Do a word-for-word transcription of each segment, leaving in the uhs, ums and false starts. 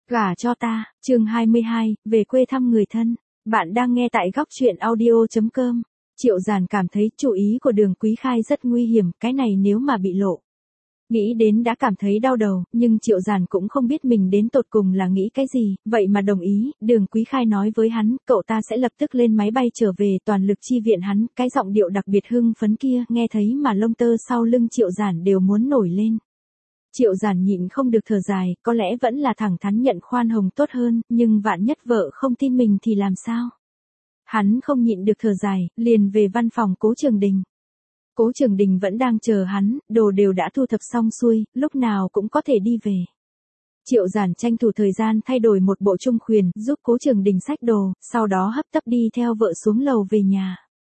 Gả cho ta, chương hai mươi hai, về quê thăm người thân. Bạn đang nghe tại góc truyện audio chấm com. Triệu Giản cảm thấy chủ ý của Đường Quý Khai rất nguy hiểm, cái này nếu mà bị lộ. Nghĩ đến đã cảm thấy đau đầu, nhưng Triệu Giản cũng không biết mình đến tột cùng là nghĩ cái gì, vậy mà đồng ý. Đường Quý Khai nói với hắn, cậu ta sẽ lập tức lên máy bay trở về, toàn lực chi viện hắn. Cái giọng điệu đặc biệt hưng phấn kia, nghe thấy mà lông tơ sau lưng Triệu Giản đều muốn nổi lên. Triệu Giản nhịn không được thở dài, có lẽ vẫn là thẳng thắn nhận khoan hồng tốt hơn, nhưng vạn nhất vợ không tin mình thì làm sao? Hắn không nhịn được thở dài, liền về văn phòng Cố Trường Đình. Cố Trường Đình vẫn đang chờ hắn, đồ đều đã thu thập xong xuôi, lúc nào cũng có thể đi về. Triệu Giản tranh thủ thời gian thay đổi một bộ trung khuyển, giúp Cố Trường Đình xách đồ, sau đó hấp tấp đi theo vợ xuống lầu về nhà.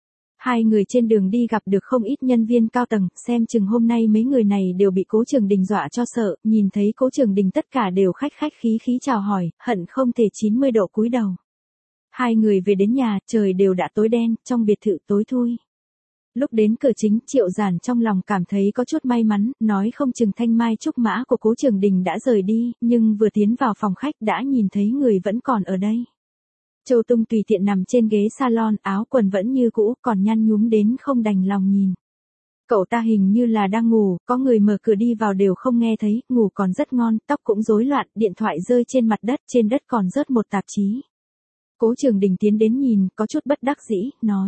Hai người trên đường đi gặp được không ít nhân viên cao tầng, xem chừng hôm nay mấy người này đều bị Cố Trường Đình dọa cho sợ, nhìn thấy Cố Trường Đình tất cả đều khách khách khí khí chào hỏi, hận không thể chín mươi độ cúi đầu. Hai người về đến nhà, trời đều đã tối đen, trong biệt thự tối thui. Lúc đến cửa chính, Triệu Giản trong lòng cảm thấy có chút may mắn, nói không chừng thanh mai trúc mã của Cố Trường Đình đã rời đi, nhưng vừa tiến vào phòng khách đã nhìn thấy người vẫn còn ở đây. Châu Tung tùy tiện nằm trên ghế salon, áo quần vẫn như cũ, còn nhăn nhúm đến không đành lòng nhìn. Cậu ta hình như là đang ngủ, có người mở cửa đi vào đều không nghe thấy, ngủ còn rất ngon, tóc cũng rối loạn, điện thoại rơi trên mặt đất, trên đất còn rớt một tạp chí. Cố Trường Đình tiến đến nhìn, có chút bất đắc dĩ, nói.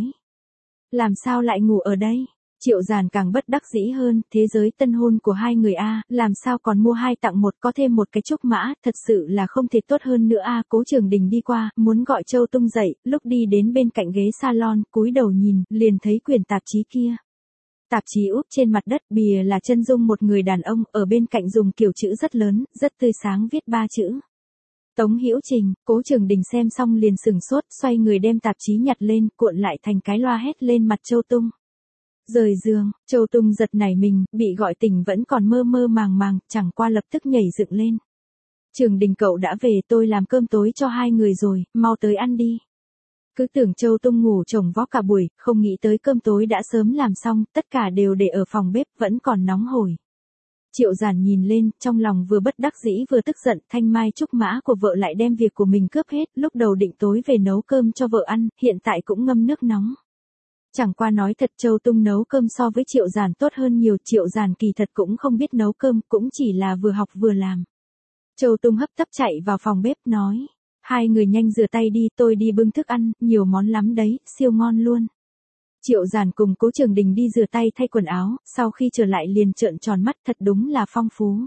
Làm sao lại ngủ ở đây? Triệu Giản càng bất đắc dĩ hơn, thế giới tân hôn của hai người a, làm sao còn mua hai tặng một, có thêm một cái trúc mã, thật sự là không thể tốt hơn nữa a. Cố Trường Đình đi qua, muốn gọi Châu Tung dậy, lúc đi đến bên cạnh ghế salon, cúi đầu nhìn, liền thấy quyển tạp chí kia. Tạp chí úp trên mặt đất, bìa là chân dung một người đàn ông, ở bên cạnh dùng kiểu chữ rất lớn, rất tươi sáng viết ba chữ. Tống Hữu Trình. Cố Trường Đình xem xong liền sửng sốt, xoay người đem tạp chí nhặt lên, cuộn lại thành cái loa hét lên mặt Châu Tung. Rời giường, Châu Tung giật nảy mình, bị gọi tỉnh vẫn còn mơ mơ màng màng, chẳng qua lập tức nhảy dựng lên. Trường Đình cậu đã về, tôi làm cơm tối cho hai người rồi, mau tới ăn đi. Cứ tưởng Châu Tung ngủ chồng vó cả buổi, không nghĩ tới cơm tối đã sớm làm xong, tất cả đều để ở phòng bếp, vẫn còn nóng hổi. Triệu Giản nhìn lên, trong lòng vừa bất đắc dĩ vừa tức giận, thanh mai trúc mã của vợ lại đem việc của mình cướp hết, lúc đầu định tối về nấu cơm cho vợ ăn, hiện tại cũng ngâm nước nóng. Chẳng qua nói thật, Châu Tung nấu cơm so với Triệu Giản tốt hơn nhiều, Triệu Giản kỳ thật cũng không biết nấu cơm, cũng chỉ là vừa học vừa làm. Châu Tung hấp tấp chạy vào phòng bếp nói, hai người nhanh rửa tay đi, tôi đi bưng thức ăn, nhiều món lắm đấy, siêu ngon luôn. Triệu Giản cùng Cố Trường Đình đi rửa tay thay quần áo, sau khi trở lại liền trợn tròn mắt, thật đúng là phong phú.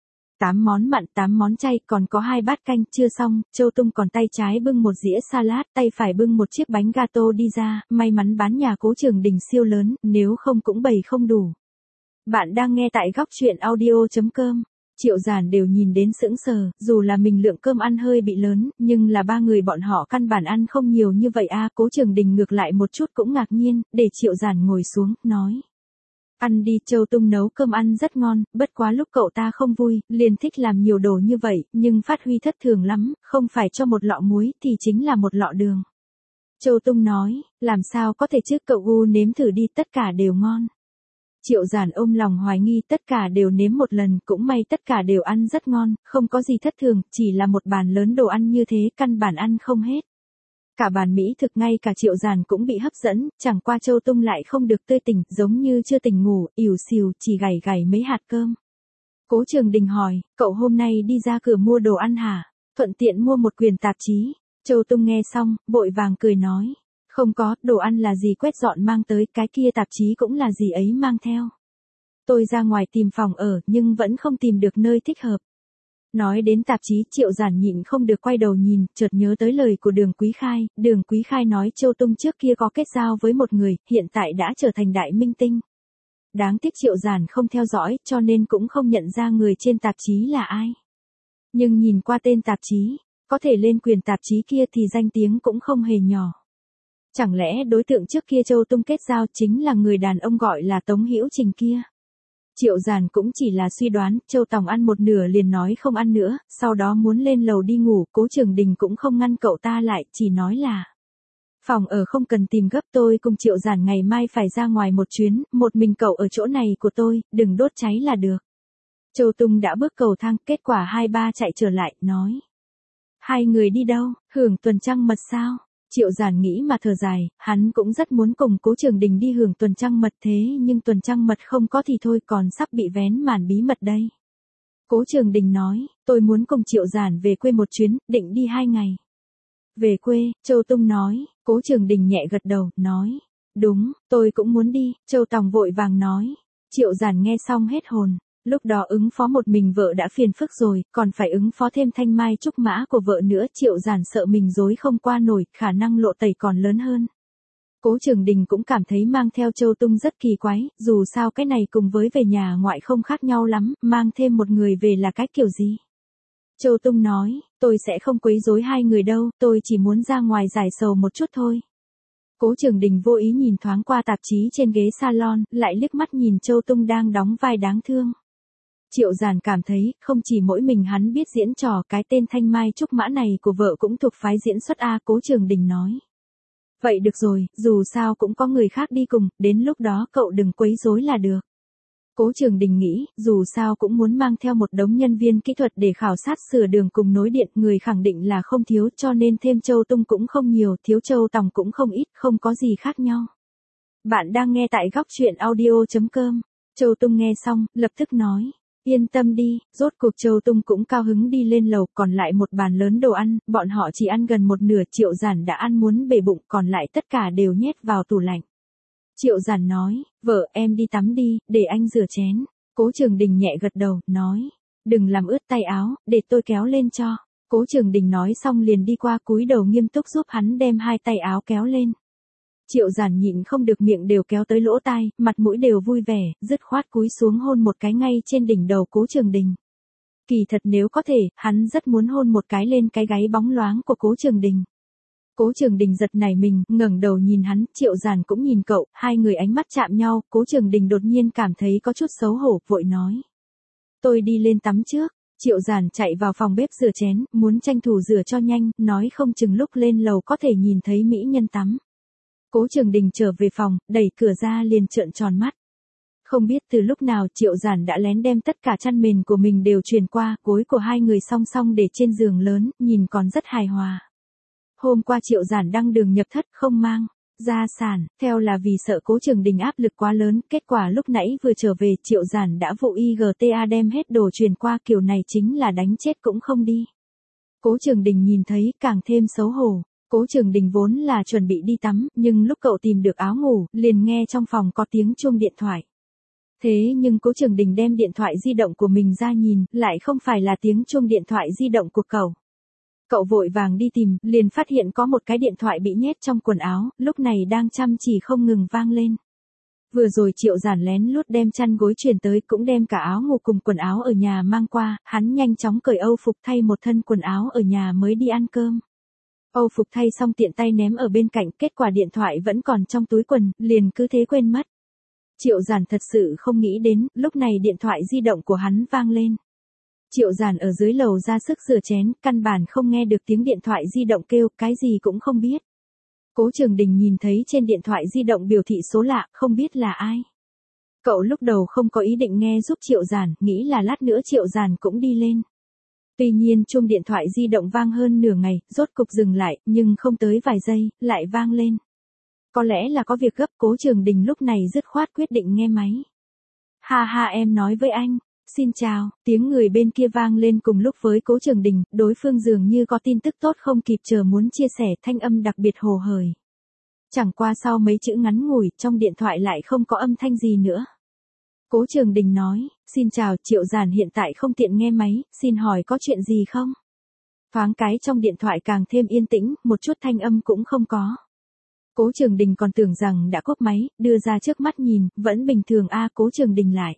Tám món mặn, tám món chay, còn có hai bát canh, chưa xong, Châu Tung còn tay trái bưng một dĩa salad, tay phải bưng một chiếc bánh gato đi ra, may mắn bán nhà Cố Trường Đình siêu lớn, nếu không cũng bày không đủ. Bạn đang nghe tại góc truyện audio chấm com. Triệu Giản đều nhìn đến sững sờ, dù là mình lượng cơm ăn hơi bị lớn, nhưng là ba người bọn họ căn bản ăn không nhiều như vậy a. Cố Trường Đình ngược lại một chút cũng ngạc nhiên, để Triệu Giản ngồi xuống, nói. Ăn đi, Châu Tung nấu cơm ăn rất ngon, bất quá lúc cậu ta không vui, liền thích làm nhiều đồ như vậy, nhưng phát huy thất thường lắm, không phải cho một lọ muối thì chính là một lọ đường. Châu Tung nói, làm sao có thể chứ, cậu u nếm thử đi, tất cả đều ngon. Triệu Giản ôm lòng hoài nghi, tất cả đều nếm một lần, cũng may tất cả đều ăn rất ngon, không có gì thất thường, chỉ là một bàn lớn đồ ăn như thế, căn bản ăn không hết. Cả bàn mỹ thực ngay cả Triệu Giản cũng bị hấp dẫn, chẳng qua Châu Tung lại không được tươi tỉnh, giống như chưa tỉnh ngủ, ỉu xìu, chỉ gảy gảy mấy hạt cơm. Cố Trường Đình hỏi, cậu hôm nay đi ra cửa mua đồ ăn hả? Thuận tiện mua một quyển tạp chí. Châu Tung nghe xong, vội vàng cười nói. Không có, đồ ăn là gì quét dọn mang tới, cái kia tạp chí cũng là gì ấy mang theo. Tôi ra ngoài tìm phòng ở, nhưng vẫn không tìm được nơi thích hợp. Nói đến tạp chí, Triệu Giản nhịn không được quay đầu nhìn, chợt nhớ tới lời của Đường Quý Khai, Đường Quý Khai nói Châu Tung trước kia có kết giao với một người, hiện tại đã trở thành đại minh tinh. Đáng tiếc Triệu Giản không theo dõi, cho nên cũng không nhận ra người trên tạp chí là ai. Nhưng nhìn qua tên tạp chí, có thể lên quyển tạp chí kia thì danh tiếng cũng không hề nhỏ. Chẳng lẽ đối tượng trước kia Châu Tung kết giao chính là người đàn ông gọi là Tống Hữu Trình kia? Triệu Giản cũng chỉ là suy đoán, Châu Tòng ăn một nửa liền nói không ăn nữa, sau đó muốn lên lầu đi ngủ, Cố Trường Đình cũng không ngăn cậu ta lại, chỉ nói là phòng ở không cần tìm gấp, tôi cùng Triệu Giản ngày mai phải ra ngoài một chuyến, một mình cậu ở chỗ này của tôi, đừng đốt cháy là được. Châu Tung đã bước cầu thang, kết quả hai ba chạy trở lại, nói. Hai người đi đâu, hưởng tuần trăng mật sao? Triệu Giản nghĩ mà thở dài, hắn cũng rất muốn cùng Cố Trường Đình đi hưởng tuần trăng mật thế nhưng tuần trăng mật không có thì thôi còn sắp bị vén màn bí mật đây. Cố Trường Đình nói, tôi muốn cùng Triệu Giản về quê một chuyến, định đi hai ngày. Về quê, Châu Tung nói, Cố Trường Đình nhẹ gật đầu, nói, đúng, tôi cũng muốn đi, Châu Tòng vội vàng nói. Triệu Giản nghe xong hết hồn, lúc đó ứng phó một mình vợ đã phiền phức rồi, còn phải ứng phó thêm thanh mai trúc mã của vợ nữa, Triệu Giản sợ mình dối không qua nổi, khả năng lộ tẩy còn lớn hơn. Cố Trường Đình cũng cảm thấy mang theo Châu Tung rất kỳ quái, dù sao cái này cùng với về nhà ngoại không khác nhau lắm, mang thêm một người về là cái kiểu gì. Châu Tung nói, tôi sẽ không quấy rối hai người đâu, tôi chỉ muốn ra ngoài giải sầu một chút thôi. Cố Trường Đình vô ý nhìn thoáng qua tạp chí trên ghế salon, lại liếc mắt nhìn Châu Tung đang đóng vai đáng thương. Triệu Giản cảm thấy, không chỉ mỗi mình hắn biết diễn trò, cái tên Thanh Mai Trúc Mã này của vợ cũng thuộc phái diễn xuất A. Cố Trường Đình nói. Vậy được rồi, dù sao cũng có người khác đi cùng, đến lúc đó cậu đừng quấy rối là được. Cố Trường Đình nghĩ, dù sao cũng muốn mang theo một đống nhân viên kỹ thuật để khảo sát sửa đường cùng nối điện, người khẳng định là không thiếu, cho nên thêm Châu Tung cũng không nhiều, thiếu Châu Tòng cũng không ít, không có gì khác nhau. Bạn đang nghe tại góc truyện audio chấm com. Châu Tung nghe xong, lập tức nói, yên tâm đi, rốt cuộc Châu Tung cũng cao hứng đi lên lầu, còn lại một bàn lớn đồ ăn, bọn họ chỉ ăn gần một nửa, Triệu Giản đã ăn muốn bể bụng, còn lại tất cả đều nhét vào tủ lạnh. Triệu Giản nói, vợ em đi tắm đi, để anh rửa chén. Cố Trường Đình nhẹ gật đầu, nói, đừng làm ướt tay áo, để tôi kéo lên cho. Cố Trường Đình nói xong liền đi qua cúi đầu nghiêm túc giúp hắn đem hai tay áo kéo lên. Triệu Giản nhịn không được miệng đều kéo tới lỗ tai, mặt mũi đều vui vẻ, dứt khoát cúi xuống hôn một cái ngay trên đỉnh đầu Cố Trường Đình. Kỳ thật nếu có thể, hắn rất muốn hôn một cái lên cái gáy bóng loáng của Cố Trường Đình. Cố Trường Đình giật nảy mình, ngẩng đầu nhìn hắn, Triệu Giản cũng nhìn cậu, hai người ánh mắt chạm nhau, Cố Trường Đình đột nhiên cảm thấy có chút xấu hổ, vội nói. Tôi đi lên tắm trước. Triệu Giản chạy vào phòng bếp rửa chén, muốn tranh thủ rửa cho nhanh, nói không chừng lúc lên lầu có thể nhìn thấy mỹ nhân tắm. Cố Trường Đình trở về phòng, đẩy cửa ra liền trợn tròn mắt. Không biết từ lúc nào Triệu Giản đã lén đem tất cả chăn mền của mình đều truyền qua, gối của hai người song song để trên giường lớn, nhìn còn rất hài hòa. Hôm qua Triệu Giản đăng đường nhập thất không mang gia sản, theo là vì sợ Cố Trường Đình áp lực quá lớn, kết quả lúc nãy vừa trở về Triệu Giản đã vụ i giê tê a đem hết đồ truyền qua, kiểu này chính là đánh chết cũng không đi. Cố Trường Đình nhìn thấy càng thêm xấu hổ. Cố Trường Đình vốn là chuẩn bị đi tắm, nhưng lúc cậu tìm được áo ngủ, liền nghe trong phòng có tiếng chuông điện thoại. Thế nhưng Cố Trường Đình đem điện thoại di động của mình ra nhìn, lại không phải là tiếng chuông điện thoại di động của cậu. Cậu vội vàng đi tìm, liền phát hiện có một cái điện thoại bị nhét trong quần áo, lúc này đang chăm chỉ không ngừng vang lên. Vừa rồi Triệu Giản lén lút đem chăn gối chuyển tới, cũng đem cả áo ngủ cùng quần áo ở nhà mang qua, hắn nhanh chóng cởi âu phục thay một thân quần áo ở nhà mới đi ăn cơm. Âu phục thay xong tiện tay ném ở bên cạnh, kết quả điện thoại vẫn còn trong túi quần, liền cứ thế quên mất. Triệu Giản thật sự không nghĩ đến, lúc này điện thoại di động của hắn vang lên. Triệu Giản ở dưới lầu ra sức rửa chén, căn bản không nghe được tiếng điện thoại di động kêu, cái gì cũng không biết. Cố Trường Đình nhìn thấy trên điện thoại di động biểu thị số lạ, không biết là ai. Cậu lúc đầu không có ý định nghe giúp Triệu Giản, nghĩ là lát nữa Triệu Giản cũng đi lên. Tuy nhiên chuông điện thoại di động vang hơn nửa ngày, rốt cục dừng lại, nhưng không tới vài giây, lại vang lên. Có lẽ là có việc gấp, Cố Trường Đình lúc này dứt khoát quyết định nghe máy. Ha ha, em nói với anh. Xin chào, tiếng người bên kia vang lên cùng lúc với Cố Trường Đình, đối phương dường như có tin tức tốt không kịp chờ muốn chia sẻ, thanh âm đặc biệt hồ hởi. Chẳng qua sau mấy chữ ngắn ngủi, trong điện thoại lại không có âm thanh gì nữa. Cố Trường Đình nói, xin chào, Triệu Giản hiện tại không tiện nghe máy, xin hỏi có chuyện gì không? Thoáng cái trong điện thoại càng thêm yên tĩnh, một chút thanh âm cũng không có. Cố Trường Đình còn tưởng rằng đã cúp máy, đưa ra trước mắt nhìn, vẫn bình thường a. Cố Trường Đình lại.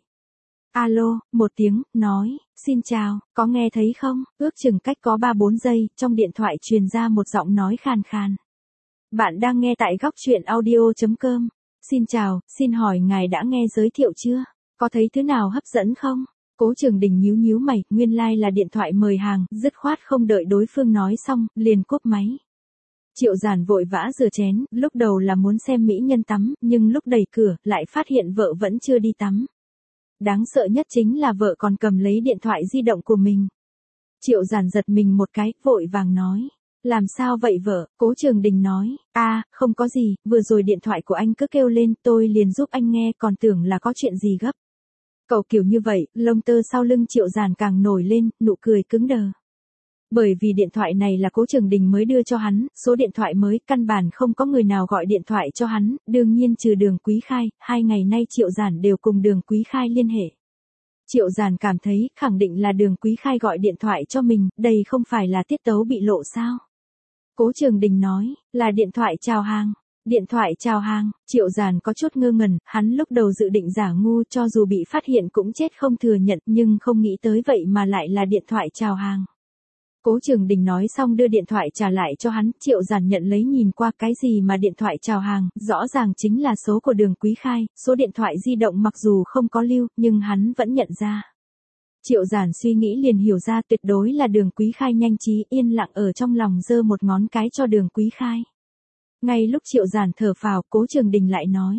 Alo, một tiếng, nói, xin chào, có nghe thấy không? Ước chừng cách có ba bốn giây, trong điện thoại truyền ra một giọng nói khàn khàn. Bạn đang nghe tại góc truyện audio chấm com. Xin chào, xin hỏi ngài đã nghe giới thiệu chưa? Có thấy thứ nào hấp dẫn không? Cố Trường Đình nhíu nhíu mày, nguyên lai like là điện thoại mời hàng, dứt khoát không đợi đối phương nói xong, liền cúp máy. Triệu Giản vội vã rửa chén, lúc đầu là muốn xem mỹ nhân tắm, nhưng lúc đẩy cửa, lại phát hiện vợ vẫn chưa đi tắm. Đáng sợ nhất chính là vợ còn cầm lấy điện thoại di động của mình. Triệu Giản giật mình một cái, vội vàng nói. Làm sao vậy vợ? Cố Trường Đình nói. a à, không có gì, vừa rồi điện thoại của anh cứ kêu lên, tôi liền giúp anh nghe, còn tưởng là có chuyện gì gấp. Cậu kiểu như vậy, lông tơ sau lưng Triệu Giản càng nổi lên, nụ cười cứng đờ. Bởi vì điện thoại này là Cố Trường Đình mới đưa cho hắn, số điện thoại mới, căn bản không có người nào gọi điện thoại cho hắn, đương nhiên trừ Đường Quý Khai, hai ngày nay Triệu Giản đều cùng Đường Quý Khai liên hệ. Triệu Giản cảm thấy, khẳng định là Đường Quý Khai gọi điện thoại cho mình, đây không phải là tiết tấu bị lộ sao? Cố Trường Đình nói, là điện thoại chào hàng. Điện thoại chào hàng, Triệu Giản có chút ngơ ngẩn, hắn lúc đầu dự định giả ngu cho dù bị phát hiện cũng chết không thừa nhận, nhưng không nghĩ tới vậy mà lại là điện thoại chào hàng. Cố Trường Đình nói xong đưa điện thoại trả lại cho hắn, Triệu Giản nhận lấy nhìn qua cái gì mà điện thoại chào hàng, rõ ràng chính là số của Đường Quý Khai, số điện thoại di động mặc dù không có lưu, nhưng hắn vẫn nhận ra. Triệu Giản suy nghĩ liền hiểu ra tuyệt đối là Đường Quý Khai, nhanh trí yên lặng ở trong lòng giơ một ngón cái cho Đường Quý Khai. Ngay lúc Triệu Giản thở phào, Cố Trường Đình lại nói.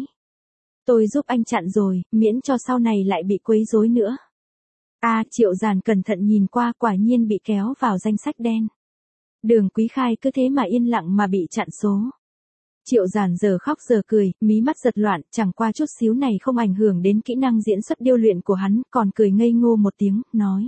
Tôi giúp anh chặn rồi, miễn cho sau này lại bị quấy rối nữa. a à, Triệu Giản cẩn thận nhìn qua, quả nhiên bị kéo vào danh sách đen. Đường Quý Khai cứ thế mà yên lặng mà bị chặn số. Triệu Giản giờ khóc giờ cười, mí mắt giật loạn, chẳng qua chút xíu này không ảnh hưởng đến kỹ năng diễn xuất điêu luyện của hắn, còn cười ngây ngô một tiếng, nói.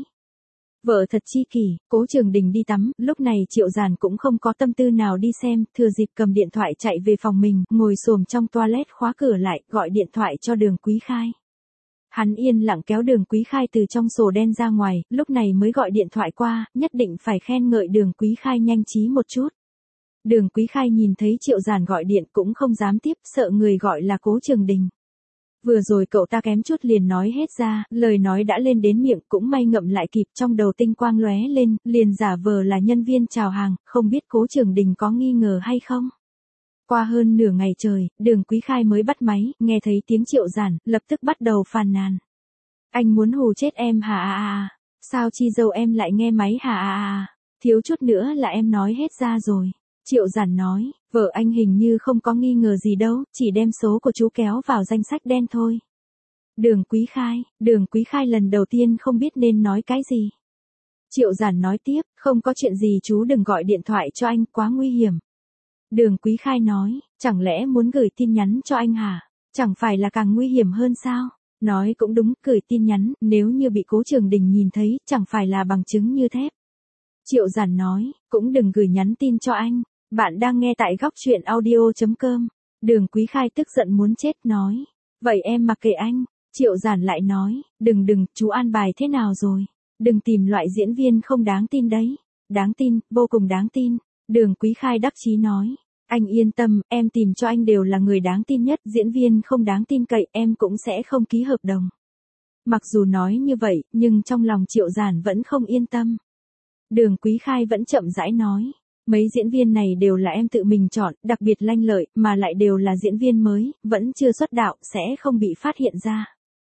Vợ thật chi kỷ. Cố Trường Đình đi tắm, lúc này Triệu Giản cũng không có tâm tư nào đi xem, thừa dịp cầm điện thoại chạy về phòng mình, ngồi xổm trong toilet khóa cửa lại, gọi điện thoại cho Đường Quý Khai. Hắn yên lặng kéo Đường Quý Khai từ trong sổ đen ra ngoài, lúc này mới gọi điện thoại qua, nhất định phải khen ngợi Đường Quý Khai nhanh trí một chút. Đường Quý Khai nhìn thấy Triệu Giản gọi điện cũng không dám tiếp, sợ người gọi là Cố Trường Đình. Vừa rồi cậu ta kém chút liền nói hết ra, lời nói đã lên đến miệng, cũng may ngậm lại kịp, trong đầu tinh quang lóe lên, liền giả vờ là nhân viên chào hàng, không biết Cố Trường Đình có nghi ngờ hay không. Qua hơn nửa ngày trời, Đường Quý Khai mới bắt máy, nghe thấy tiếng Triệu Giản, lập tức bắt đầu phàn nàn. Anh muốn hù chết em hả à à, sao chi dâu em lại nghe máy hả à à, thiếu chút nữa là em nói hết ra rồi. Triệu Giản nói, vợ anh hình như không có nghi ngờ gì đâu, chỉ đem số của chú kéo vào danh sách đen thôi. Đường Quý Khai, Đường Quý Khai lần đầu tiên không biết nên nói cái gì. Triệu Giản nói tiếp, không có chuyện gì chú đừng gọi điện thoại cho anh, quá nguy hiểm. Đường Quý Khai nói, chẳng lẽ muốn gửi tin nhắn cho anh hả? Chẳng phải là càng nguy hiểm hơn sao? Nói cũng đúng, gửi tin nhắn, nếu như bị Cố Trường Đình nhìn thấy, chẳng phải là bằng chứng như thép. Triệu Giản nói, cũng đừng gửi nhắn tin cho anh. Bạn đang nghe tại góc truyện audio chấm com. Đường Quý Khai tức giận muốn chết nói. Vậy em mặc kệ anh. Triệu Giản lại nói, đừng đừng, chú an bài thế nào rồi? Đừng tìm loại diễn viên không đáng tin đấy. Đáng tin, vô cùng đáng tin. Đường Quý Khai đắc chí nói. Anh yên tâm, em tìm cho anh đều là người đáng tin nhất, diễn viên không đáng tin cậy em cũng sẽ không ký hợp đồng. Mặc dù nói như vậy, nhưng trong lòng Triệu Giản vẫn không yên tâm. Đường Quý Khai vẫn chậm rãi nói. Mấy diễn viên này đều là em tự mình chọn, đặc biệt lanh lợi, mà lại đều là diễn viên mới, vẫn chưa xuất đạo, sẽ không bị phát hiện ra.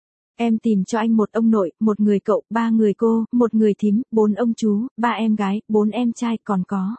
Em tìm cho anh một ông nội, một người cậu, ba người cô, một người thím, bốn ông chú, ba em gái, bốn em trai, còn có.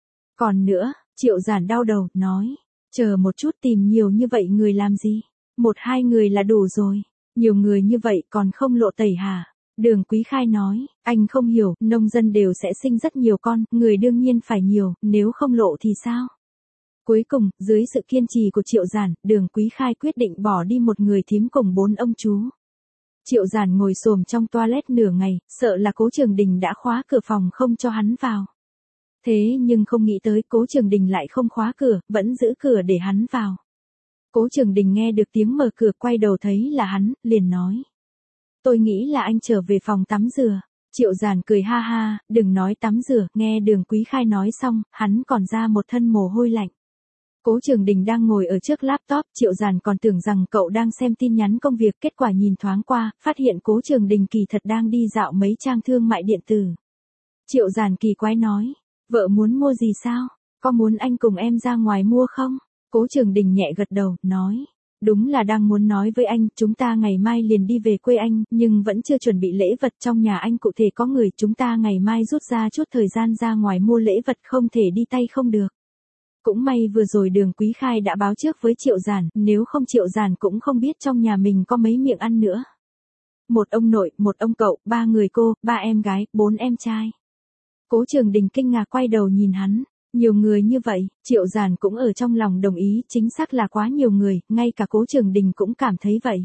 Còn nữa, Triệu Giản đau đầu, nói, chờ một chút, tìm nhiều như vậy người làm gì? Một hai người là đủ rồi. Nhiều người như vậy còn không lộ tẩy hả? Đường Quý Khai nói, anh không hiểu, nông dân đều sẽ sinh rất nhiều con, người đương nhiên phải nhiều, nếu không lộ thì sao? Cuối cùng, dưới sự kiên trì của Triệu Giản, Đường Quý Khai quyết định bỏ đi một người thím cùng bốn ông chú. Triệu Giản ngồi xổm trong toilet nửa ngày, sợ là Cố Trường Đình đã khóa cửa phòng không cho hắn vào. Thế nhưng không nghĩ tới Cố Trường Đình lại không khóa cửa, vẫn giữ cửa để hắn vào. Cố Trường Đình nghe được tiếng mở cửa, quay đầu thấy là hắn, liền nói. Tôi nghĩ là anh trở về phòng tắm rửa. Triệu Giản cười ha ha, đừng nói tắm rửa, nghe Đường Quý Khai nói xong, hắn còn ra một thân mồ hôi lạnh. Cố Trường Đình đang ngồi ở trước laptop, Triệu Giản còn tưởng rằng cậu đang xem tin nhắn công việc, kết quả nhìn thoáng qua, phát hiện Cố Trường Đình kỳ thật đang đi dạo mấy trang thương mại điện tử. Triệu Giản kỳ quái nói, vợ muốn mua gì sao? Có muốn anh cùng em ra ngoài mua không? Cố Trường Đình nhẹ gật đầu, nói. Đúng là đang muốn nói với anh, chúng ta ngày mai liền đi về quê anh, nhưng vẫn chưa chuẩn bị lễ vật trong nhà anh cụ thể có người, chúng ta ngày mai rút ra chút thời gian ra ngoài mua lễ vật, không thể đi tay không được. Cũng may vừa rồi Đường Quý Khai đã báo trước với Triệu Giản, nếu không Triệu Giản cũng không biết trong nhà mình có mấy miệng ăn nữa. Một ông nội, một ông cậu, ba người cô, ba em gái, bốn em trai. Cố Trường Đình kinh ngạc quay đầu nhìn hắn. Nhiều người như vậy, Triệu Giản cũng ở trong lòng đồng ý, chính xác là quá nhiều người, ngay cả Cố Trường Đình cũng cảm thấy vậy.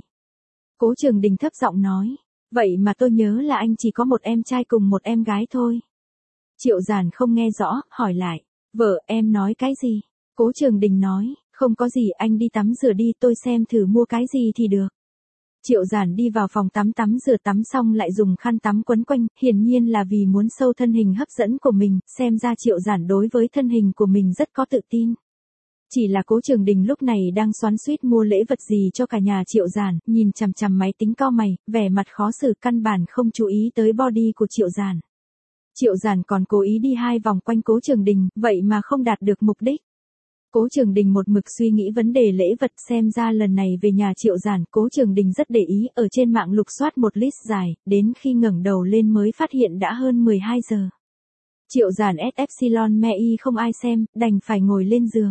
Cố Trường Đình thấp giọng nói, vậy mà tôi nhớ là anh chỉ có một em trai cùng một em gái thôi. Triệu Giản không nghe rõ, hỏi lại, vợ em nói cái gì? Cố Trường Đình nói, không có gì, anh đi tắm rửa đi, tôi xem thử mua cái gì thì được. Triệu Giản đi vào phòng tắm tắm rửa tắm xong lại dùng khăn tắm quấn quanh, hiển nhiên là vì muốn sâu thân hình hấp dẫn của mình, xem ra Triệu Giản đối với thân hình của mình rất có tự tin. Chỉ là Cố Trường Đình lúc này đang xoắn xuýt mua lễ vật gì cho cả nhà Triệu Giản, nhìn chằm chằm máy tính cau mày, vẻ mặt khó xử, căn bản không chú ý tới body của Triệu Giản. Triệu Giản còn cố ý đi hai vòng quanh Cố Trường Đình, vậy mà không đạt được mục đích. Cố Trường Đình một mực suy nghĩ vấn đề lễ vật, xem ra lần này về nhà Triệu Giản, Cố Trường Đình rất để ý, ở trên mạng lục soát một list dài, đến khi ngẩng đầu lên mới phát hiện đã hơn mười hai giờ. Triệu Giản ét Epsilon me y không ai xem, đành phải ngồi lên giường.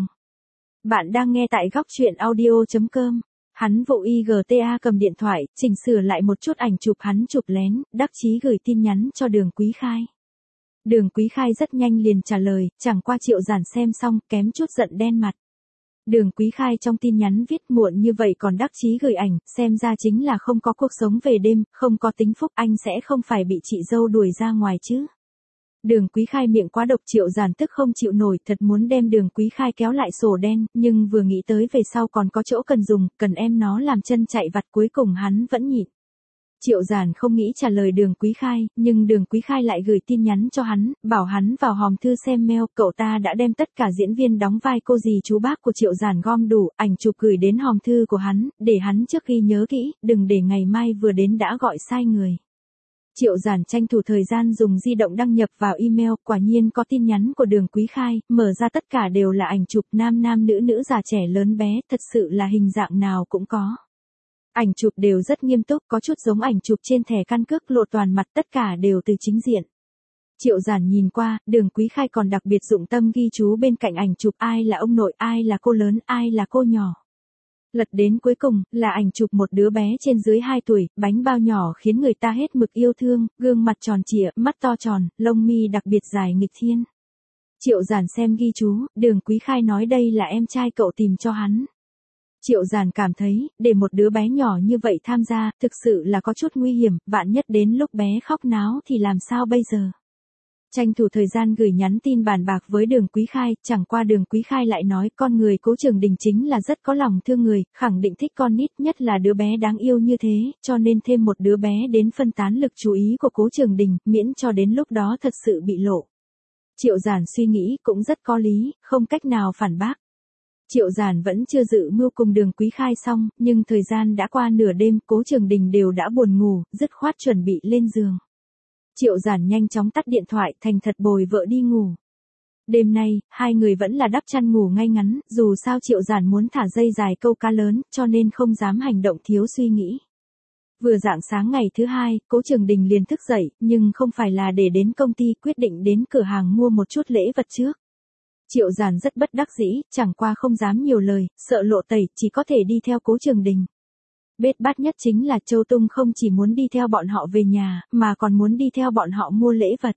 Bạn đang nghe tại góc truyện audio chấm com. Hắn vội i giê tê a cầm điện thoại, chỉnh sửa lại một chút ảnh chụp hắn chụp lén, đắc chí gửi tin nhắn cho Đường Quý Khai. Đường Quý Khai rất nhanh liền trả lời, chẳng qua Triệu Giản xem xong, kém chút giận đen mặt. Đường Quý Khai trong tin nhắn viết muộn như vậy còn đắc chí gửi ảnh, xem ra chính là không có cuộc sống về đêm, không có tính phúc, anh sẽ không phải bị chị dâu đuổi ra ngoài chứ. Đường Quý Khai miệng quá độc, Triệu Giản tức không chịu nổi, thật muốn đem Đường Quý Khai kéo lại sổ đen, nhưng vừa nghĩ tới về sau còn có chỗ cần dùng, cần em nó làm chân chạy vặt, cuối cùng hắn vẫn nhịn. Triệu Giản không nghĩ trả lời Đường Quý Khai, nhưng Đường Quý Khai lại gửi tin nhắn cho hắn, bảo hắn vào hòm thư xem mail, cậu ta đã đem tất cả diễn viên đóng vai cô dì chú bác của Triệu Giản gom đủ, ảnh chụp gửi đến hòm thư của hắn, để hắn trước khi nhớ kỹ, đừng để ngày mai vừa đến đã gọi sai người. Triệu Giản tranh thủ thời gian dùng di động đăng nhập vào email, quả nhiên có tin nhắn của Đường Quý Khai, mở ra tất cả đều là ảnh chụp nam nam nữ nữ già trẻ lớn bé, thật sự là hình dạng nào cũng có. Ảnh chụp đều rất nghiêm túc, có chút giống ảnh chụp trên thẻ căn cước, lộ toàn mặt, tất cả đều từ chính diện. Triệu Giản nhìn qua, Đường Quý Khai còn đặc biệt dụng tâm ghi chú bên cạnh ảnh chụp ai là ông nội, ai là cô lớn, ai là cô nhỏ. Lật đến cuối cùng, là ảnh chụp một đứa bé trên dưới hai tuổi, bánh bao nhỏ khiến người ta hết mực yêu thương, gương mặt tròn trịa, mắt to tròn, lông mi đặc biệt dài nghịch thiên. Triệu Giản xem ghi chú, Đường Quý Khai nói đây là em trai cậu tìm cho hắn. Triệu Giản cảm thấy, để một đứa bé nhỏ như vậy tham gia, thực sự là có chút nguy hiểm, vạn nhất đến lúc bé khóc náo thì làm sao bây giờ. Tranh thủ thời gian gửi nhắn tin bàn bạc với Đường Quý Khai, chẳng qua Đường Quý Khai lại nói con người Cố Trường Đình chính là rất có lòng thương người, khẳng định thích con nít, nhất là đứa bé đáng yêu như thế, cho nên thêm một đứa bé đến phân tán lực chú ý của Cố Trường Đình, miễn cho đến lúc đó thật sự bị lộ. Triệu Giản suy nghĩ cũng rất có lý, không cách nào phản bác. Triệu Giản vẫn chưa dự mưu cùng Đường Quý Khai xong, nhưng thời gian đã qua nửa đêm, Cố Trường Đình đều đã buồn ngủ, dứt khoát chuẩn bị lên giường. Triệu Giản nhanh chóng tắt điện thoại, thành thật bồi vợ đi ngủ. Đêm nay, hai người vẫn là đắp chăn ngủ ngay ngắn, dù sao Triệu Giản muốn thả dây dài câu cá lớn, cho nên không dám hành động thiếu suy nghĩ. Vừa rạng sáng ngày thứ hai, Cố Trường Đình liền thức dậy, nhưng không phải là để đến công ty, quyết định đến cửa hàng mua một chút lễ vật trước. Triệu Giản rất bất đắc dĩ, chẳng qua không dám nhiều lời, sợ lộ tẩy, chỉ có thể đi theo Cố Trường Đình. Bết bát nhất chính là Châu Tung không chỉ muốn đi theo bọn họ về nhà, mà còn muốn đi theo bọn họ mua lễ vật.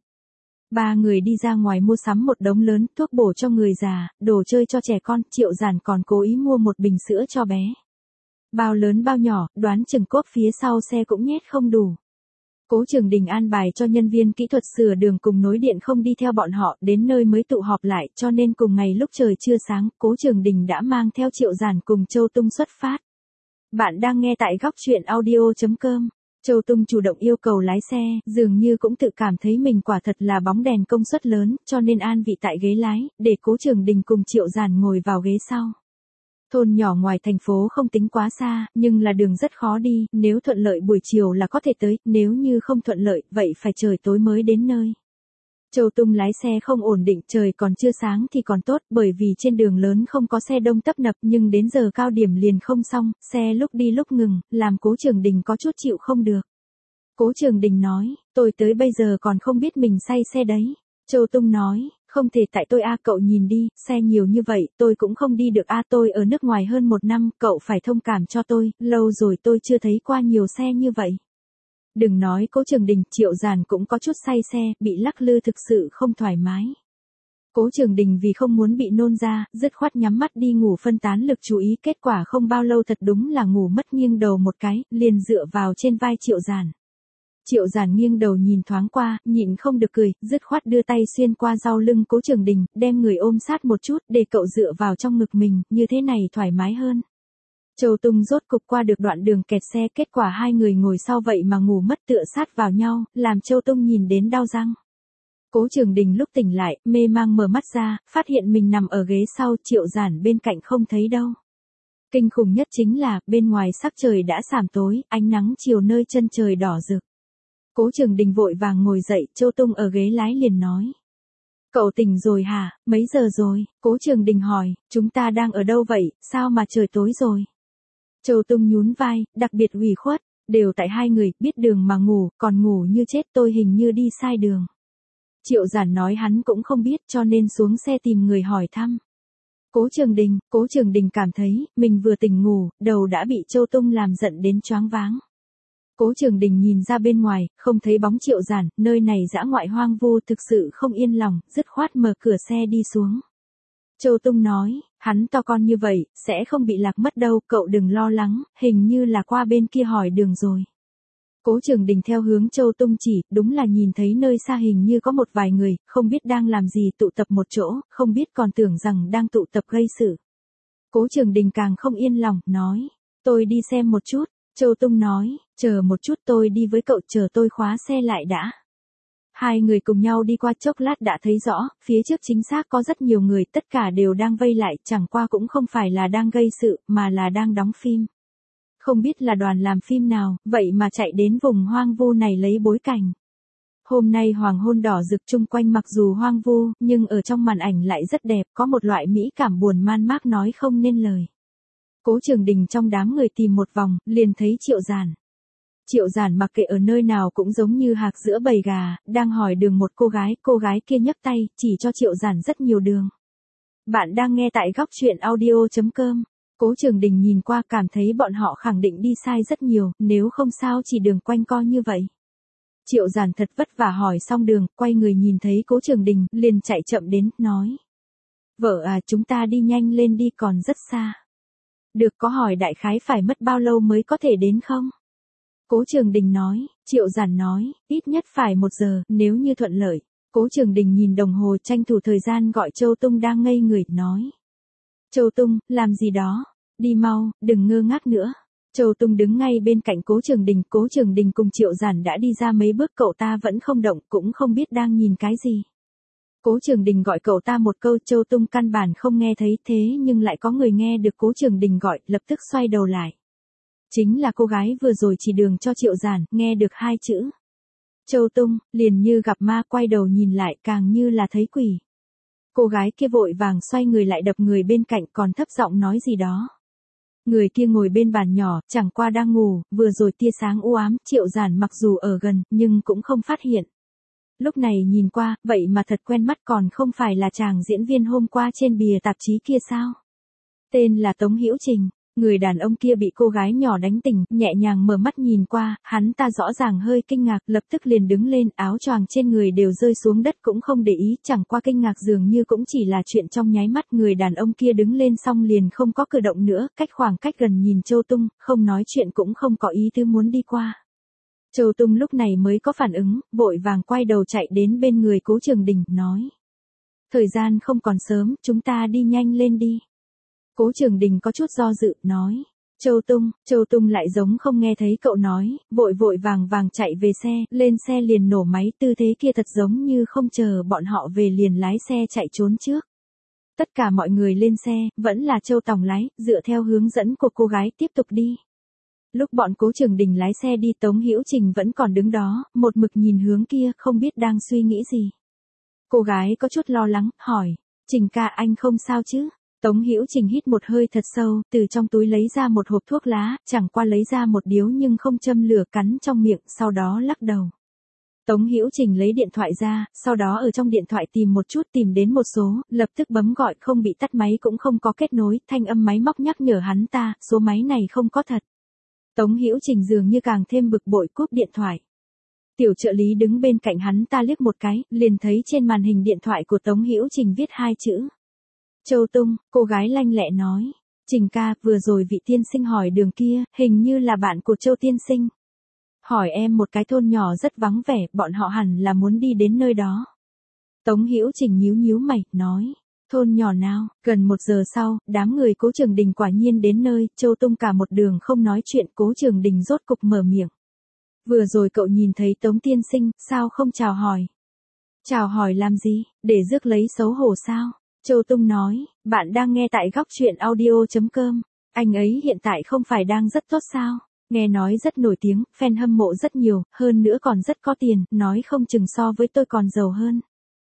Ba người đi ra ngoài mua sắm một đống lớn, thuốc bổ cho người già, đồ chơi cho trẻ con, Triệu Giản còn cố ý mua một bình sữa cho bé. Bao lớn bao nhỏ, đoán chừng cốp phía sau xe cũng nhét không đủ. Cố Trường Đình an bài cho nhân viên kỹ thuật sửa đường cùng nối điện không đi theo bọn họ, đến nơi mới tụ họp lại, cho nên cùng ngày lúc trời chưa sáng, Cố Trường Đình đã mang theo Triệu Giản cùng Châu Tung xuất phát. Bạn đang nghe tại góc truyện audio chấm com. Châu Tung chủ động yêu cầu lái xe, dường như cũng tự cảm thấy mình quả thật là bóng đèn công suất lớn, cho nên an vị tại ghế lái, để Cố Trường Đình cùng Triệu Giản ngồi vào ghế sau. Thôn nhỏ ngoài thành phố không tính quá xa, nhưng là đường rất khó đi, nếu thuận lợi buổi chiều là có thể tới, nếu như không thuận lợi, vậy phải trời tối mới đến nơi. Châu Tung lái xe không ổn định, trời còn chưa sáng thì còn tốt, bởi vì trên đường lớn không có xe đông tấp nập, nhưng đến giờ cao điểm liền không xong, xe lúc đi lúc ngừng, làm Cố Trường Đình có chút chịu không được. Cố Trường Đình nói, tôi tới bây giờ còn không biết mình say xe đấy. Châu Tung nói, không thể tại tôi a, cậu nhìn đi, xe nhiều như vậy, tôi cũng không đi được a, tôi ở nước ngoài hơn một năm, cậu phải thông cảm cho tôi, lâu rồi tôi chưa thấy qua nhiều xe như vậy. Đừng nói Cố Trường Đình, Triệu Giản cũng có chút say xe, bị lắc lư thực sự không thoải mái. Cố Trường Đình vì không muốn bị nôn ra, dứt khoát nhắm mắt đi ngủ phân tán lực chú ý, kết quả không bao lâu thật đúng là ngủ mất, nghiêng đầu một cái, liền dựa vào trên vai Triệu Giản. Triệu Giản nghiêng đầu nhìn thoáng qua, nhịn không được cười, dứt khoát đưa tay xuyên qua sau lưng Cố Trường Đình, đem người ôm sát một chút để cậu dựa vào trong ngực mình, như thế này thoải mái hơn. Châu Tung rốt cục qua được đoạn đường kẹt xe, kết quả hai người ngồi sau vậy mà ngủ mất tựa sát vào nhau, làm Châu Tung nhìn đến đau răng. Cố Trường Đình lúc tỉnh lại, mê mang mở mắt ra, phát hiện mình nằm ở ghế sau, Triệu Giản bên cạnh không thấy đâu. Kinh khủng nhất chính là, bên ngoài sắc trời đã sảm tối, ánh nắng chiều nơi chân trời đỏ rực. Cố Trường Đình vội vàng ngồi dậy, Châu Tung ở ghế lái liền nói. Cậu tỉnh rồi hả, mấy giờ rồi? Cố Trường Đình hỏi, chúng ta đang ở đâu vậy, sao mà trời tối rồi? Châu Tung nhún vai, đặc biệt ủy khuất, đều tại hai người, biết đường mà ngủ, còn ngủ như chết, tôi hình như đi sai đường. Triệu Giản nói hắn cũng không biết cho nên xuống xe tìm người hỏi thăm. Cố Trường Đình, Cố Trường Đình cảm thấy, mình vừa tỉnh ngủ, đầu đã bị Châu Tung làm giận đến choáng váng. Cố Trường Đình nhìn ra bên ngoài, không thấy bóng Triệu Giản, nơi này dã ngoại hoang vu thực sự không yên lòng, dứt khoát mở cửa xe đi xuống. Châu Tung nói, hắn to con như vậy, sẽ không bị lạc mất đâu, cậu đừng lo lắng, hình như là qua bên kia hỏi đường rồi. Cố Trường Đình theo hướng Châu Tung chỉ, đúng là nhìn thấy nơi xa hình như có một vài người, không biết đang làm gì tụ tập một chỗ, không biết còn tưởng rằng đang tụ tập gây sự. Cố Trường Đình càng không yên lòng, nói, tôi đi xem một chút. Châu Tung nói, chờ một chút tôi đi với cậu, chờ tôi khóa xe lại đã. Hai người cùng nhau đi qua chốc lát đã thấy rõ, phía trước chính xác có rất nhiều người, tất cả đều đang vây lại, chẳng qua cũng không phải là đang gây sự, mà là đang đóng phim. Không biết là đoàn làm phim nào, vậy mà chạy đến vùng hoang vu này lấy bối cảnh. Hôm nay hoàng hôn đỏ rực chung quanh mặc dù hoang vu, nhưng ở trong màn ảnh lại rất đẹp, có một loại mỹ cảm buồn man mác nói không nên lời. Cố Trường Đình trong đám người tìm một vòng, liền thấy Triệu Giản. Triệu Giản mặc kệ ở nơi nào cũng giống như hạc giữa bầy gà, đang hỏi đường một cô gái, cô gái kia nhấc tay, chỉ cho Triệu Giản rất nhiều đường. Bạn đang nghe tại góc truyện audio chấm com. Cố Trường Đình nhìn qua cảm thấy bọn họ khẳng định đi sai rất nhiều, nếu không sao chỉ đường quanh co như vậy. Triệu Giản thật vất vả hỏi xong đường, quay người nhìn thấy Cố Trường Đình, liền chạy chậm đến, nói. Vợ à, chúng ta đi nhanh lên đi, còn rất xa. Được, có hỏi đại khái phải mất bao lâu mới có thể đến không? Cố Trường Đình nói. Triệu Giản nói, ít nhất phải một giờ, nếu như thuận lợi. Cố Trường Đình nhìn đồng hồ tranh thủ thời gian gọi Châu Tung đang ngây người, nói. Châu Tung, làm gì đó? Đi mau, đừng ngơ ngác nữa. Châu Tung đứng ngay bên cạnh Cố Trường Đình, Cố Trường Đình cùng Triệu Giản đã đi ra mấy bước, cậu ta vẫn không động, cũng không biết đang nhìn cái gì. Cố Trường Đình gọi cậu ta một câu, Châu Tung căn bản không nghe thấy, thế nhưng lại có người nghe được Cố Trường Đình gọi, lập tức xoay đầu lại. Chính là cô gái vừa rồi chỉ đường cho Triệu Giản, nghe được hai chữ. Châu Tung, liền như gặp ma, quay đầu nhìn lại càng như là thấy quỷ. Cô gái kia vội vàng xoay người lại đập người bên cạnh, còn thấp giọng nói gì đó. Người kia ngồi bên bàn nhỏ, chẳng qua đang ngủ, vừa rồi tia sáng u ám, Triệu Giản mặc dù ở gần, nhưng cũng không phát hiện. Lúc này nhìn qua, vậy mà thật quen mắt, còn không phải là chàng diễn viên hôm qua trên bìa tạp chí kia sao? Tên là Tống Hữu Trình. Người đàn ông kia bị cô gái nhỏ đánh tỉnh, nhẹ nhàng mở mắt nhìn qua, hắn ta rõ ràng hơi kinh ngạc, lập tức liền đứng lên, áo choàng trên người đều rơi xuống đất cũng không để ý, chẳng qua kinh ngạc dường như cũng chỉ là chuyện trong nháy mắt. Người đàn ông kia đứng lên xong liền không có cử động nữa, cách khoảng cách gần nhìn Châu Tung, không nói chuyện cũng không có ý tứ muốn đi qua. Châu Tung lúc này mới có phản ứng, vội vàng quay đầu chạy đến bên người Cố Trường Đình, nói. Thời gian không còn sớm, chúng ta đi nhanh lên đi. Cố Trường Đình có chút do dự, nói. Châu Tung, Châu Tung lại giống không nghe thấy cậu nói, vội vội vàng vàng chạy về xe, lên xe liền nổ máy, tư thế kia thật giống như không chờ bọn họ về liền lái xe chạy trốn trước. Tất cả mọi người lên xe, vẫn là Châu Tòng lái, dựa theo hướng dẫn của cô gái tiếp tục đi. Lúc bọn Cố Trường Đình lái xe đi, Tống Hữu Trình vẫn còn đứng đó, một mực nhìn hướng kia, không biết đang suy nghĩ gì. Cô gái có chút lo lắng, hỏi, Trình ca, anh không sao chứ? Tống Hữu Trình hít một hơi thật sâu, từ trong túi lấy ra một hộp thuốc lá, chẳng qua lấy ra một điếu nhưng không châm lửa, cắn trong miệng, sau đó lắc đầu. Tống Hữu Trình lấy điện thoại ra, sau đó ở trong điện thoại tìm một chút, tìm đến một số, lập tức bấm gọi, không bị tắt máy cũng không có kết nối, thanh âm máy móc nhắc nhở hắn ta, số máy này không có thật. Tống Hữu Trình dường như càng thêm bực bội cúp điện thoại. Tiểu trợ lý đứng bên cạnh hắn ta liếc một cái, liền thấy trên màn hình điện thoại của Tống Hữu Trình viết hai chữ. Châu Tung, cô gái lanh lẹ nói. Trình ca, vừa rồi vị tiên sinh hỏi đường kia, hình như là bạn của Châu tiên sinh. Hỏi em một cái thôn nhỏ rất vắng vẻ, bọn họ hẳn là muốn đi đến nơi đó. Tống Hữu Trình nhíu nhíu mày, nói. Thôn nhỏ nào? Gần một giờ sau, đám người Cố Trường Đình quả nhiên đến nơi, Châu Tung cả một đường không nói chuyện, Cố Trường Đình rốt cục mở miệng. Vừa rồi cậu nhìn thấy Tống tiên sinh, sao không chào hỏi? Chào hỏi làm gì, để rước lấy xấu hổ sao? Châu Tung nói, bạn đang nghe tại góc truyện audio.com. Anh ấy hiện tại không phải đang rất tốt sao? Nghe nói rất nổi tiếng, fan hâm mộ rất nhiều, hơn nữa còn rất có tiền, nói không chừng so với tôi còn giàu hơn.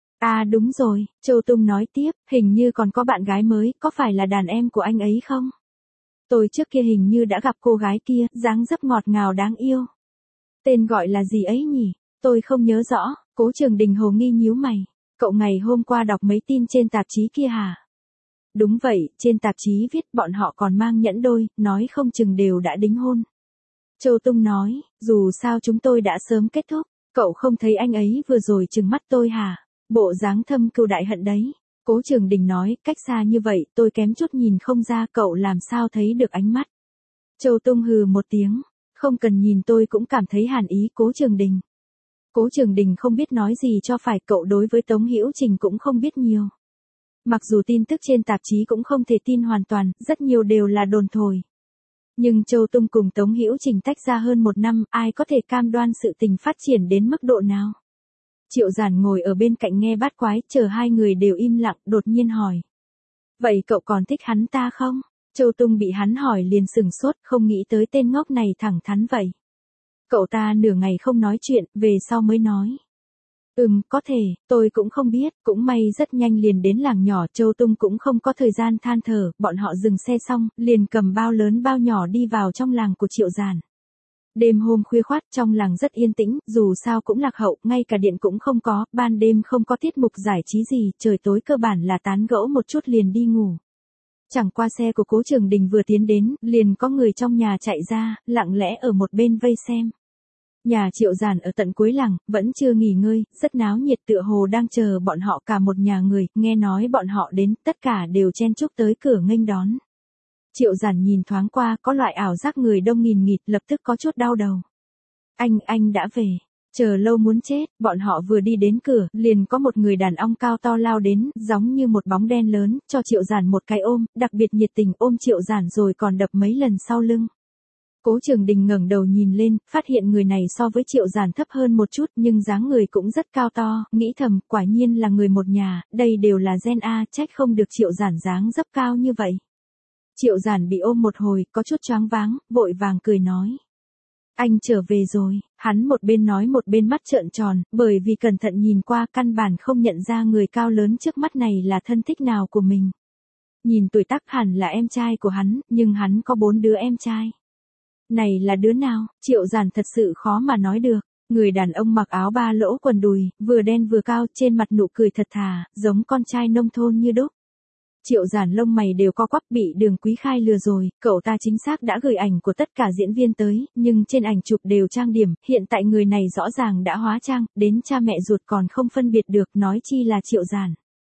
À đúng rồi, Châu Tung nói tiếp, hình như còn có bạn gái mới, có phải là đàn em của anh ấy không? Tôi trước kia hình như đã gặp cô gái kia, dáng dấp ngọt ngào đáng yêu. Tên gọi là gì ấy nhỉ? Tôi không nhớ rõ. Cố Trường Đình hồ nghi nhíu mày. Cậu ngày hôm qua đọc mấy tin trên tạp chí kia hả? Đúng vậy, trên tạp chí viết bọn họ còn mang nhẫn đôi, nói không chừng đều đã đính hôn. Châu Tung nói, dù sao chúng tôi đã sớm kết thúc, cậu không thấy anh ấy vừa rồi trừng mắt tôi hả? Bộ dáng thâm cừu đại hận đấy. Cố Trường Đình nói, cách xa như vậy, tôi kém chút nhìn không ra cậu làm sao thấy được ánh mắt. Châu Tung hừ một tiếng, không cần nhìn tôi cũng cảm thấy hàn ý. Cố Trường Đình. Cố Trường Đình không biết nói gì cho phải, cậu đối với Tống Hữu Trình cũng không biết nhiều. Mặc dù tin tức trên tạp chí cũng không thể tin hoàn toàn, rất nhiều đều là đồn thổi. Nhưng Châu Tung cùng Tống Hữu Trình tách ra hơn một năm, ai có thể cam đoan sự tình phát triển đến mức độ nào? Triệu Giản ngồi ở bên cạnh nghe bát quái, chờ hai người đều im lặng, đột nhiên hỏi. Vậy cậu còn thích hắn ta không? Châu Tung bị hắn hỏi liền sừng sốt, không nghĩ tới tên ngốc này thẳng thắn vậy. Cậu ta nửa ngày không nói chuyện, về sau mới nói. Ừm, có thể, tôi cũng không biết, cũng may rất nhanh liền đến làng nhỏ. Châu Tung cũng không có thời gian than thở, bọn họ dừng xe xong, liền cầm bao lớn bao nhỏ đi vào trong làng của Triệu Giản. Đêm hôm khuya khoắt trong làng rất yên tĩnh, dù sao cũng lạc hậu, ngay cả điện cũng không có, ban đêm không có tiết mục giải trí gì, trời tối cơ bản là tán gẫu một chút liền đi ngủ. Chẳng qua xe của Cố Trường Đình vừa tiến đến, liền có người trong nhà chạy ra, lặng lẽ ở một bên vây xem. Nhà Triệu Giản ở tận cuối làng, vẫn chưa nghỉ ngơi, rất náo nhiệt, tựa hồ đang chờ bọn họ cả một nhà người, nghe nói bọn họ đến, tất cả đều chen chúc tới cửa nghênh đón. Triệu Giản nhìn thoáng qua, có loại ảo giác người đông nghìn nghịt, lập tức có chút đau đầu. Anh, anh đã về. Chờ lâu muốn chết, bọn họ vừa đi đến cửa, liền có một người đàn ông cao to lao đến, giống như một bóng đen lớn, cho Triệu Giản một cái ôm, đặc biệt nhiệt tình ôm Triệu Giản rồi còn đập mấy lần sau lưng. Cố Trường Đình ngẩng đầu nhìn lên, phát hiện người này so với Triệu Giản thấp hơn một chút, nhưng dáng người cũng rất cao to, nghĩ thầm, quả nhiên là người một nhà, đây đều là gen A, trách không được Triệu Giản dáng dấp cao như vậy. Triệu Giản bị ôm một hồi, có chút choáng váng, vội vàng cười nói. Anh trở về rồi, hắn một bên nói một bên mắt trợn tròn, bởi vì cẩn thận nhìn qua căn bản không nhận ra người cao lớn trước mắt này là thân thích nào của mình. Nhìn tuổi tác hẳn là em trai của hắn, nhưng hắn có bốn đứa em trai. Này là đứa nào? Triệu Giản thật sự khó mà nói được. Người đàn ông mặc áo ba lỗ quần đùi, vừa đen vừa cao, trên mặt nụ cười thật thà, giống con trai nông thôn như đúc. Triệu Giản lông mày đều co quắp, bị Đường Quý Khai lừa rồi, cậu ta chính xác đã gửi ảnh của tất cả diễn viên tới, nhưng trên ảnh chụp đều trang điểm, hiện tại người này rõ ràng đã hóa trang, đến cha mẹ ruột còn không phân biệt được, nói chi là Triệu Giản.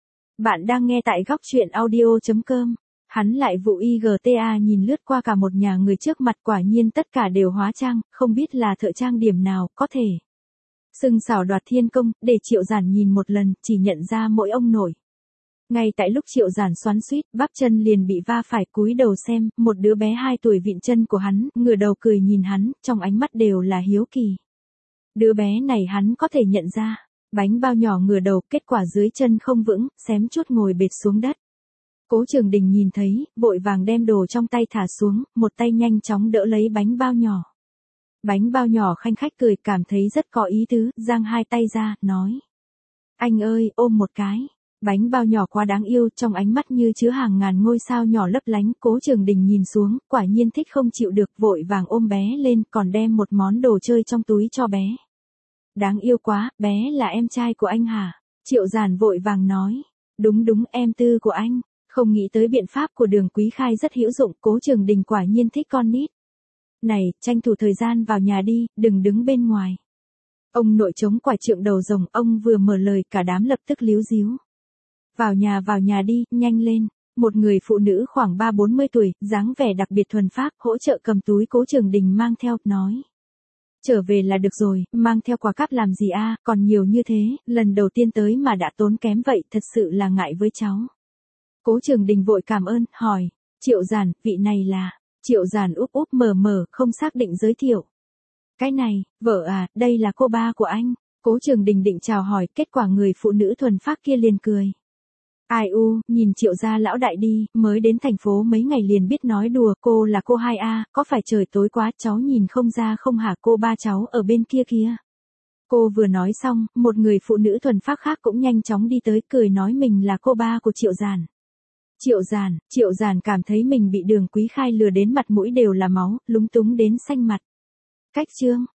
Bạn đang nghe tại góc truyện audio.com. Hắn lại vụ i giê tê a nhìn lướt qua cả một nhà người trước mặt, quả nhiên tất cả đều hóa trang, không biết là thợ trang điểm nào, có thể. Sừng sảo đoạt thiên công, để Triệu Giản nhìn một lần, chỉ nhận ra mỗi ông nội. Ngay tại lúc Triệu Giản xoắn xuýt, bắp chân liền bị va phải, cúi đầu xem, một đứa bé hai tuổi vịn chân của hắn, ngửa đầu cười nhìn hắn, trong ánh mắt đều là hiếu kỳ. Đứa bé này hắn có thể nhận ra, bánh bao nhỏ ngửa đầu, kết quả dưới chân không vững, xém chút ngồi bệt xuống đất. Cố Trường Đình nhìn thấy, vội vàng đem đồ trong tay thả xuống, một tay nhanh chóng đỡ lấy bánh bao nhỏ. Bánh bao nhỏ khanh khách cười, cảm thấy rất có ý tứ, giang hai tay ra, nói. Anh ơi, ôm một cái. Bánh bao nhỏ quá đáng yêu, trong ánh mắt như chứa hàng ngàn ngôi sao nhỏ lấp lánh. Cố Trường Đình nhìn xuống, quả nhiên thích không chịu được, vội vàng ôm bé lên, còn đem một món đồ chơi trong túi cho bé. Đáng yêu quá, bé là em trai của anh hả? Triệu Giản vội vàng nói. Đúng đúng, em tư của anh. Không nghĩ tới biện pháp của Đường Quý Khai rất hữu dụng, Cố Trường Đình quả nhiên thích con nít. Này, tranh thủ thời gian vào nhà đi, đừng đứng bên ngoài. Ông nội chống quải trượng đầu rồng, ông vừa mở lời cả đám lập tức líu díu. Vào nhà vào nhà đi, nhanh lên. Một người phụ nữ khoảng ba bốn mươi tuổi, dáng vẻ đặc biệt thuần phác, hỗ trợ cầm túi Cố Trường Đình mang theo, nói. Trở về là được rồi, mang theo quà cáp làm gì a, còn nhiều như thế, lần đầu tiên tới mà đã tốn kém vậy, thật sự là ngại với cháu. Cố Trường Đình vội cảm ơn, hỏi, Triệu Giản, vị này là, Triệu Giản úp úp mở mở, không xác định giới thiệu. Cái này, vợ à, đây là cô ba của anh. Cố Trường Đình định chào hỏi, kết quả người phụ nữ thuần phác kia liền cười. Ai u, nhìn Triệu gia lão đại đi, mới đến thành phố mấy ngày liền biết nói đùa, cô là cô hai a, có phải trời tối quá, cháu nhìn không ra không hả, cô ba cháu ở bên kia kia. Cô vừa nói xong, một người phụ nữ thuần phác khác cũng nhanh chóng đi tới, cười nói mình là cô ba của Triệu Giản. Triệu Giản, Triệu Giản cảm thấy mình bị Đường Quý Khai lừa đến mặt mũi đều là máu, lúng túng đến xanh mặt. Cách chương